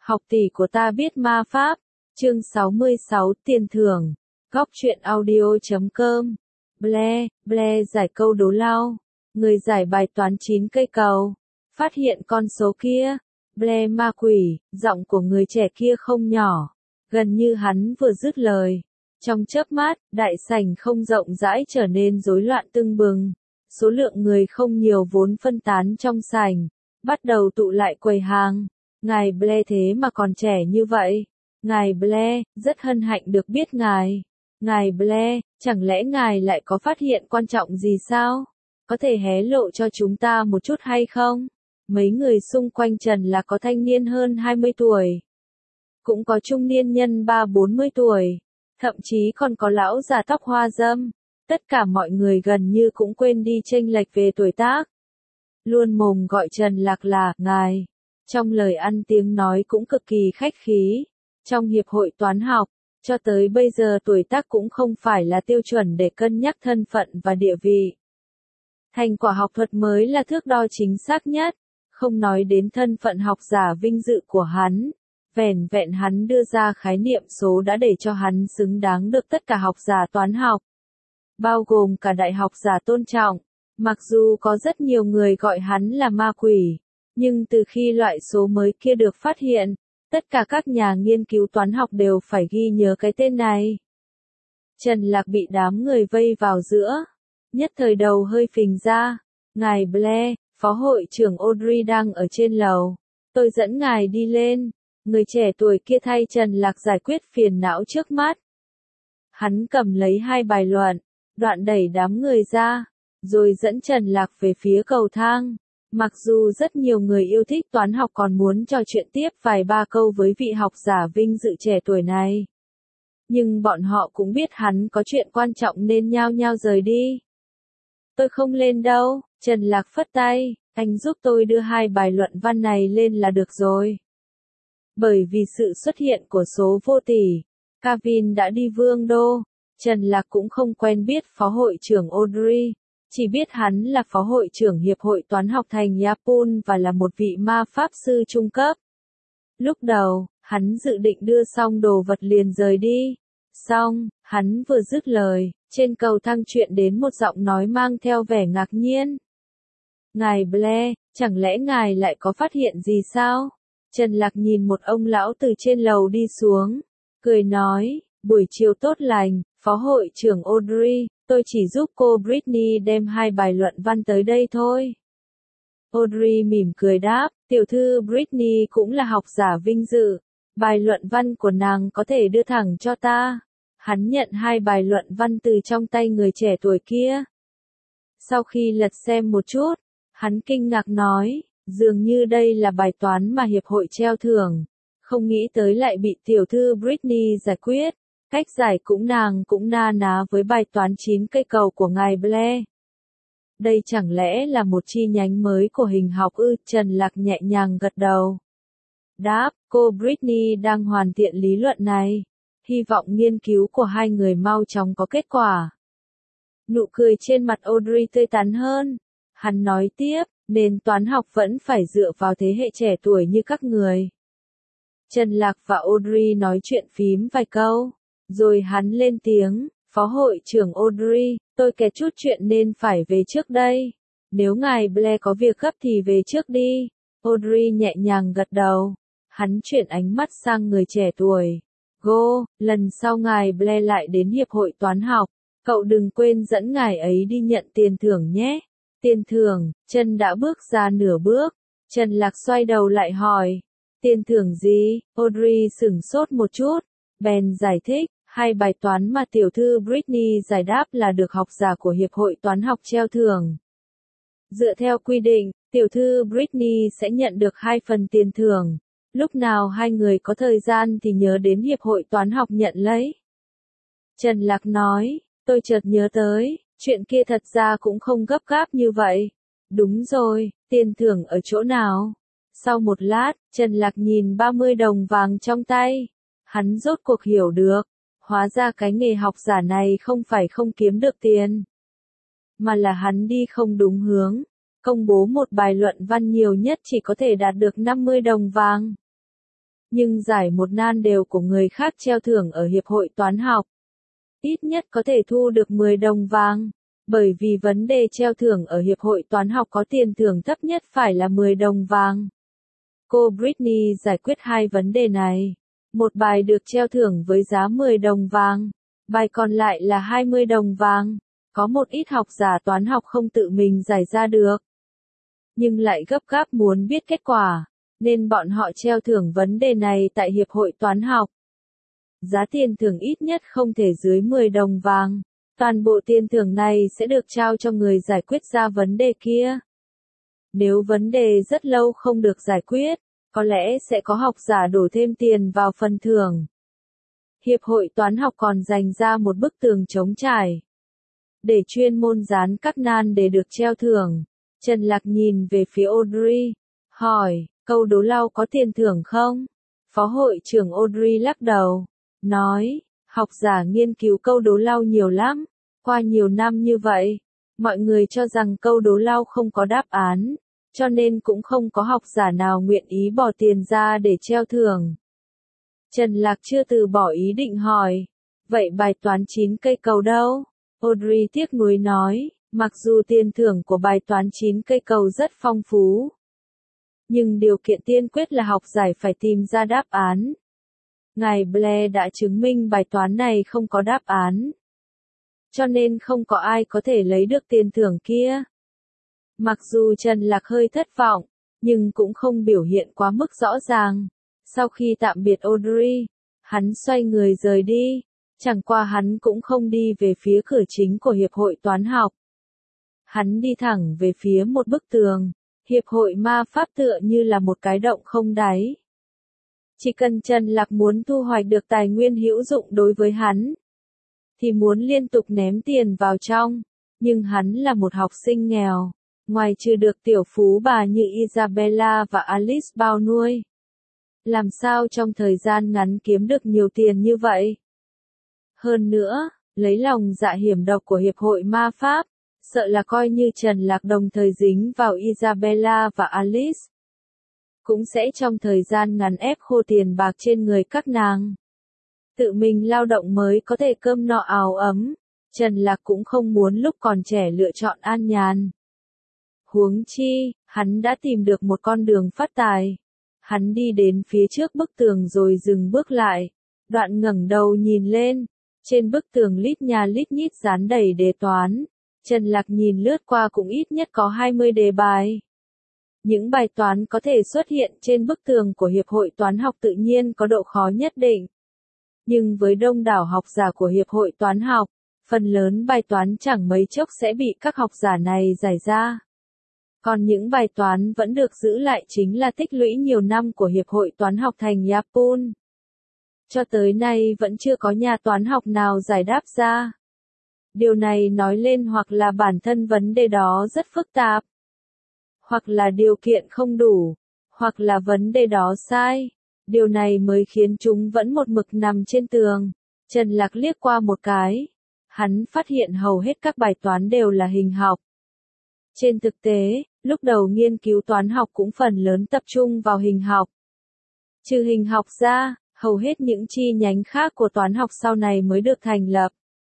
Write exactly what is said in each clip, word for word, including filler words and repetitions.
Học tỷ của ta biết ma pháp. Chương sáu mươi sáu Tiền thưởng. Góc truyện audio chấm com. Ble, Ble giải câu đố lao. Người giải bài toán chín cây cầu. Phát hiện con số kia. Ble ma quỷ, giọng của người trẻ kia không nhỏ. Gần như hắn vừa dứt lời. Trong chớp mắt, đại sảnh không rộng rãi trở nên rối loạn tưng bừng. Số lượng người không nhiều vốn phân tán trong sảnh. Bắt đầu tụ lại quầy hàng. Ngài Ble thế mà còn trẻ như vậy. Ngài Ble, rất hân hạnh được biết ngài. Ngài Ble, chẳng lẽ ngài lại có phát hiện quan trọng gì sao? Có thể hé lộ cho chúng ta một chút hay không? Mấy người xung quanh Trần Lạc có thanh niên hơn hai mươi tuổi. Cũng có trung niên nhân ba bốn mươi tuổi. Thậm chí còn có lão già tóc hoa râm. Tất cả mọi người gần như cũng quên đi chênh lệch về tuổi tác. Luôn mồm gọi Trần Lạc là ngài. Trong lời ăn tiếng nói cũng cực kỳ khách khí. Trong hiệp hội toán học, cho tới bây giờ tuổi tác cũng không phải là tiêu chuẩn để cân nhắc thân phận và địa vị. Thành quả học thuật mới là thước đo chính xác nhất, không nói đến thân phận học giả vinh dự của hắn. Vẻn vẹn hắn đưa ra khái niệm số đã để cho hắn xứng đáng được tất cả học giả toán học. Bao gồm cả đại học giả tôn trọng. Mặc dù có rất nhiều người gọi hắn là ma quỷ. Nhưng từ khi loại số mới kia được phát hiện, tất cả các nhà nghiên cứu toán học đều phải ghi nhớ cái tên này. Trần Lạc bị đám người vây vào giữa. Nhất thời đầu hơi phình ra. Ngài Ble, phó hội trưởng Audrey đang ở trên lầu. Tôi dẫn ngài đi lên. Người trẻ tuổi kia thay Trần Lạc giải quyết phiền não trước mắt. Hắn cầm lấy hai bài luận, đoạn đẩy đám người ra, rồi dẫn Trần Lạc về phía cầu thang. Mặc dù rất nhiều người yêu thích toán học còn muốn trò chuyện tiếp vài ba câu với vị học giả vinh dự trẻ tuổi này. Nhưng bọn họ cũng biết hắn có chuyện quan trọng nên nhao nhao rời đi. Tôi không lên đâu, Trần Lạc phất tay, anh giúp tôi đưa hai bài luận văn này lên là được rồi. Bởi vì sự xuất hiện của số vô tỷ, Kevin đã đi Vương Đô, Trần Lạc cũng không quen biết phó hội trưởng Audrey. Chỉ biết hắn là phó hội trưởng Hiệp hội Toán học thành Yapol và là một vị ma pháp sư trung cấp. Lúc đầu, hắn dự định đưa xong đồ vật liền rời đi. Xong, hắn vừa dứt lời, trên cầu thang chuyện đến một giọng nói mang theo vẻ ngạc nhiên. Ngài Ble, chẳng lẽ ngài lại có phát hiện gì sao? Trần Lạc nhìn một ông lão từ trên lầu đi xuống, cười nói, buổi chiều tốt lành, phó hội trưởng Audrey. Tôi chỉ giúp cô Britney đem hai bài luận văn tới đây thôi. Audrey mỉm cười đáp, tiểu thư Britney cũng là học giả vinh dự. Bài luận văn của nàng có thể đưa thẳng cho ta. Hắn nhận hai bài luận văn từ trong tay người trẻ tuổi kia. Sau khi lật xem một chút, hắn kinh ngạc nói, dường như đây là bài toán mà hiệp hội treo thưởng. Không nghĩ tới lại bị tiểu thư Britney giải quyết. Cách giải cũng nàng cũng na ná với bài toán chín cây cầu của ngài Ble. Đây chẳng lẽ là một chi nhánh mới của hình học ư? Trần Lạc nhẹ nhàng gật đầu. Đáp, cô Britney đang hoàn thiện lý luận này. Hy vọng nghiên cứu của hai người mau chóng có kết quả. Nụ cười trên mặt Audrey tươi tắn hơn. Hắn nói tiếp, nền toán học vẫn phải dựa vào thế hệ trẻ tuổi như các người. Trần Lạc và Audrey nói chuyện phím vài câu. Rồi hắn lên tiếng, phó hội trưởng Audrey, tôi kẹt chút chuyện nên phải về trước đây. Nếu ngài Ble có việc gấp thì về trước đi. Audrey nhẹ nhàng gật đầu. Hắn chuyển ánh mắt sang người trẻ tuổi. Go, lần sau ngài Ble lại đến hiệp hội toán học, cậu đừng quên dẫn ngài ấy đi nhận tiền thưởng nhé. Tiền thưởng, Trần đã bước ra nửa bước. Trần Lạc xoay đầu lại hỏi. Tiền thưởng gì? Audrey sửng sốt một chút. Bèn giải thích, hai bài toán mà tiểu thư Britney giải đáp là được học giả của Hiệp hội Toán học treo thưởng. Dựa theo quy định, tiểu thư Britney sẽ nhận được hai phần tiền thưởng. Lúc nào hai người có thời gian thì nhớ đến Hiệp hội Toán học nhận lấy. Trần Lạc nói, tôi chợt nhớ tới, chuyện kia thật ra cũng không gấp gáp như vậy. Đúng rồi, tiền thưởng ở chỗ nào? Sau một lát, Trần Lạc nhìn ba mươi đồng vàng trong tay. Hắn rốt cuộc hiểu được, hóa ra cái nghề học giả này không phải không kiếm được tiền, mà là hắn đi không đúng hướng, công bố một bài luận văn nhiều nhất chỉ có thể đạt được năm mươi đồng vàng. Nhưng giải một nan đều của người khác treo thưởng ở Hiệp hội Toán học. Ít nhất có thể thu được mười đồng vàng. Bởi vì vấn đề treo thưởng ở Hiệp hội Toán học có tiền thưởng thấp nhất phải là mười đồng vàng. Cô Britney giải quyết hai vấn đề này. Một bài được treo thưởng với giá mười đồng vàng. Bài còn lại là hai mươi đồng vàng. Có một ít học giả toán học không tự mình giải ra được. Nhưng lại gấp gáp muốn biết kết quả. Nên bọn họ treo thưởng vấn đề này tại Hiệp hội Toán học. Giá tiền thưởng ít nhất không thể dưới mười đồng vàng. Toàn bộ tiền thưởng này sẽ được trao cho người giải quyết ra vấn đề kia. Nếu vấn đề rất lâu không được giải quyết, có lẽ sẽ có học giả đổ thêm tiền vào phần thưởng. Hiệp hội Toán học còn dành ra một bức tường trống trải. Để chuyên môn dán các nan để được treo thưởng. Trần Lạc nhìn về phía Audrey, hỏi, câu đố lau có tiền thưởng không? Phó hội trưởng Audrey lắc đầu, nói, học giả nghiên cứu câu đố lau nhiều lắm. Qua nhiều năm như vậy, mọi người cho rằng câu đố lau không có đáp án, cho nên cũng không có học giả nào nguyện ý bỏ tiền ra để treo thưởng. Trần Lạc chưa từ bỏ ý định hỏi, vậy bài toán chín cây cầu đâu? Audrey tiếc nuối nói, mặc dù tiền thưởng của bài toán chín cây cầu rất phong phú, nhưng điều kiện tiên quyết là học giải phải tìm ra đáp án. Ngài Blair đã chứng minh bài toán này không có đáp án. Cho nên không có ai có thể lấy được tiền thưởng kia. Mặc dù Trần Lạc hơi thất vọng, nhưng cũng không biểu hiện quá mức rõ ràng. Sau khi tạm biệt Audrey, hắn xoay người rời đi. Chẳng qua hắn cũng không đi về phía cửa chính của Hiệp hội Toán học. Hắn đi thẳng về phía một bức tường. Hiệp hội ma pháp tựa như là một cái động không đáy. Chỉ cần Trần Lạc muốn thu hoạch được tài nguyên hữu dụng đối với hắn, thì muốn liên tục ném tiền vào trong. Nhưng hắn là một học sinh nghèo. Ngoài trừ được tiểu phú bà như Isabella và Alice bao nuôi, làm sao trong thời gian ngắn kiếm được nhiều tiền như vậy? Hơn nữa, lấy lòng dạ hiểm độc của Hiệp hội ma pháp, sợ là coi như Trần Lạc đồng thời dính vào Isabella và Alice, cũng sẽ trong thời gian ngắn ép khô tiền bạc trên người các nàng. Tự mình lao động mới có thể cơm no áo ấm, Trần Lạc cũng không muốn lúc còn trẻ lựa chọn an nhàn. Huống chi, hắn đã tìm được một con đường phát tài. Hắn đi đến phía trước bức tường rồi dừng bước lại. Đoạn ngẩng đầu nhìn lên. Trên bức tường lít nha lít nhít dán đầy đề toán. Trần Lạc nhìn lướt qua cũng ít nhất có hai mươi đề bài. Những bài toán có thể xuất hiện trên bức tường của Hiệp hội Toán học tự nhiên có độ khó nhất định. Nhưng với đông đảo học giả của Hiệp hội Toán học, phần lớn bài toán chẳng mấy chốc sẽ bị các học giả này giải ra. Còn những bài toán vẫn được giữ lại chính là tích lũy nhiều năm của Hiệp hội Toán học thành Yapun. Cho tới nay vẫn chưa có nhà toán học nào giải đáp ra. Điều này nói lên hoặc là bản thân vấn đề đó rất phức tạp, hoặc là điều kiện không đủ, hoặc là vấn đề đó sai. Điều này mới khiến chúng vẫn một mực nằm trên tường. Trần Lạc liếc qua một cái. Hắn phát hiện hầu hết các bài toán đều là hình học. Trên thực tế, lúc đầu nghiên cứu toán học cũng phần lớn tập trung vào hình học. Trừ hình học ra, hầu hết những chi nhánh khác của toán học sau này mới được thành lập.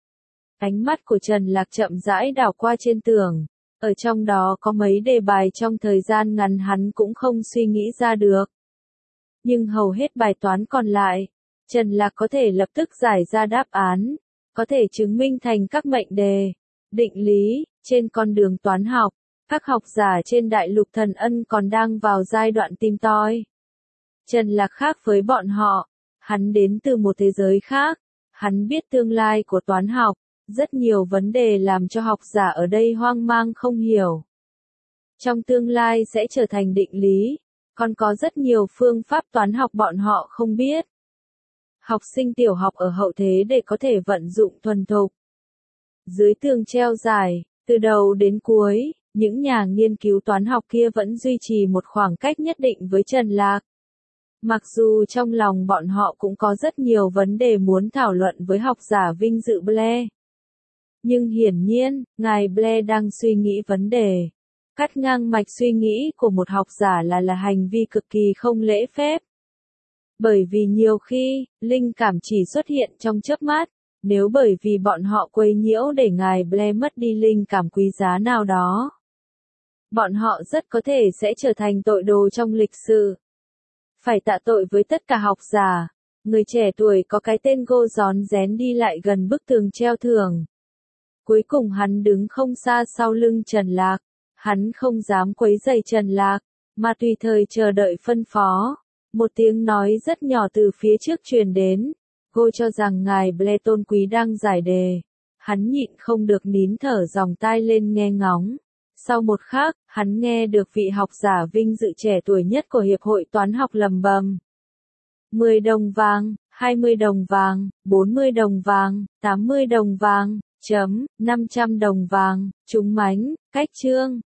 Ánh mắt của Trần Lạc chậm rãi đảo qua trên tường. Ở trong đó có mấy đề bài trong thời gian ngắn hắn cũng không suy nghĩ ra được. Nhưng hầu hết bài toán còn lại, Trần Lạc có thể lập tức giải ra đáp án, có thể chứng minh thành các mệnh đề, định lý. Trên con đường toán học, các học giả trên đại lục Thần Ân còn đang vào giai đoạn tìm tòi. Trần Lạc khác với bọn họ, hắn đến từ một thế giới khác, hắn biết tương lai của toán học, rất nhiều vấn đề làm cho học giả ở đây hoang mang không hiểu. Trong tương lai sẽ trở thành định lý, còn có rất nhiều phương pháp toán học bọn họ không biết. Học sinh tiểu học ở hậu thế để có thể vận dụng thuần thục. Dưới tường treo dài, từ đầu đến cuối, những nhà nghiên cứu toán học kia vẫn duy trì một khoảng cách nhất định với Trần Lạc. Mặc dù trong lòng bọn họ cũng có rất nhiều vấn đề muốn thảo luận với học giả vinh dự Blair. Nhưng hiển nhiên, ngài Blair đang suy nghĩ vấn đề. Cắt ngang mạch suy nghĩ của một học giả là là hành vi cực kỳ không lễ phép. Bởi vì nhiều khi, linh cảm chỉ xuất hiện trong chớp mắt, nếu bởi vì bọn họ quấy nhiễu để ngài Blair mất đi linh cảm quý giá nào đó. Bọn họ rất có thể sẽ trở thành tội đồ trong lịch sử. Phải tạ tội với tất cả học giả. Người trẻ tuổi có cái tên Gô rón rén đi lại gần bức tường treo thưởng. Cuối cùng hắn đứng không xa sau lưng Trần Lạc. Hắn không dám quấy rầy Trần Lạc, mà tùy thời chờ đợi phân phó. Một tiếng nói rất nhỏ từ phía trước truyền đến. Gô cho rằng ngài Blair tôn quý đang giải đề. Hắn nhịn không được nín thở dòng tai lên nghe ngóng. Sau một khắc, hắn nghe được vị học giả vinh dự trẻ tuổi nhất của Hiệp hội Toán học lầm bầm. mười đồng vàng, hai mươi đồng vàng, bốn mươi đồng vàng, tám mươi đồng vàng, chấm, năm trăm đồng vàng, trúng mánh, cách chương.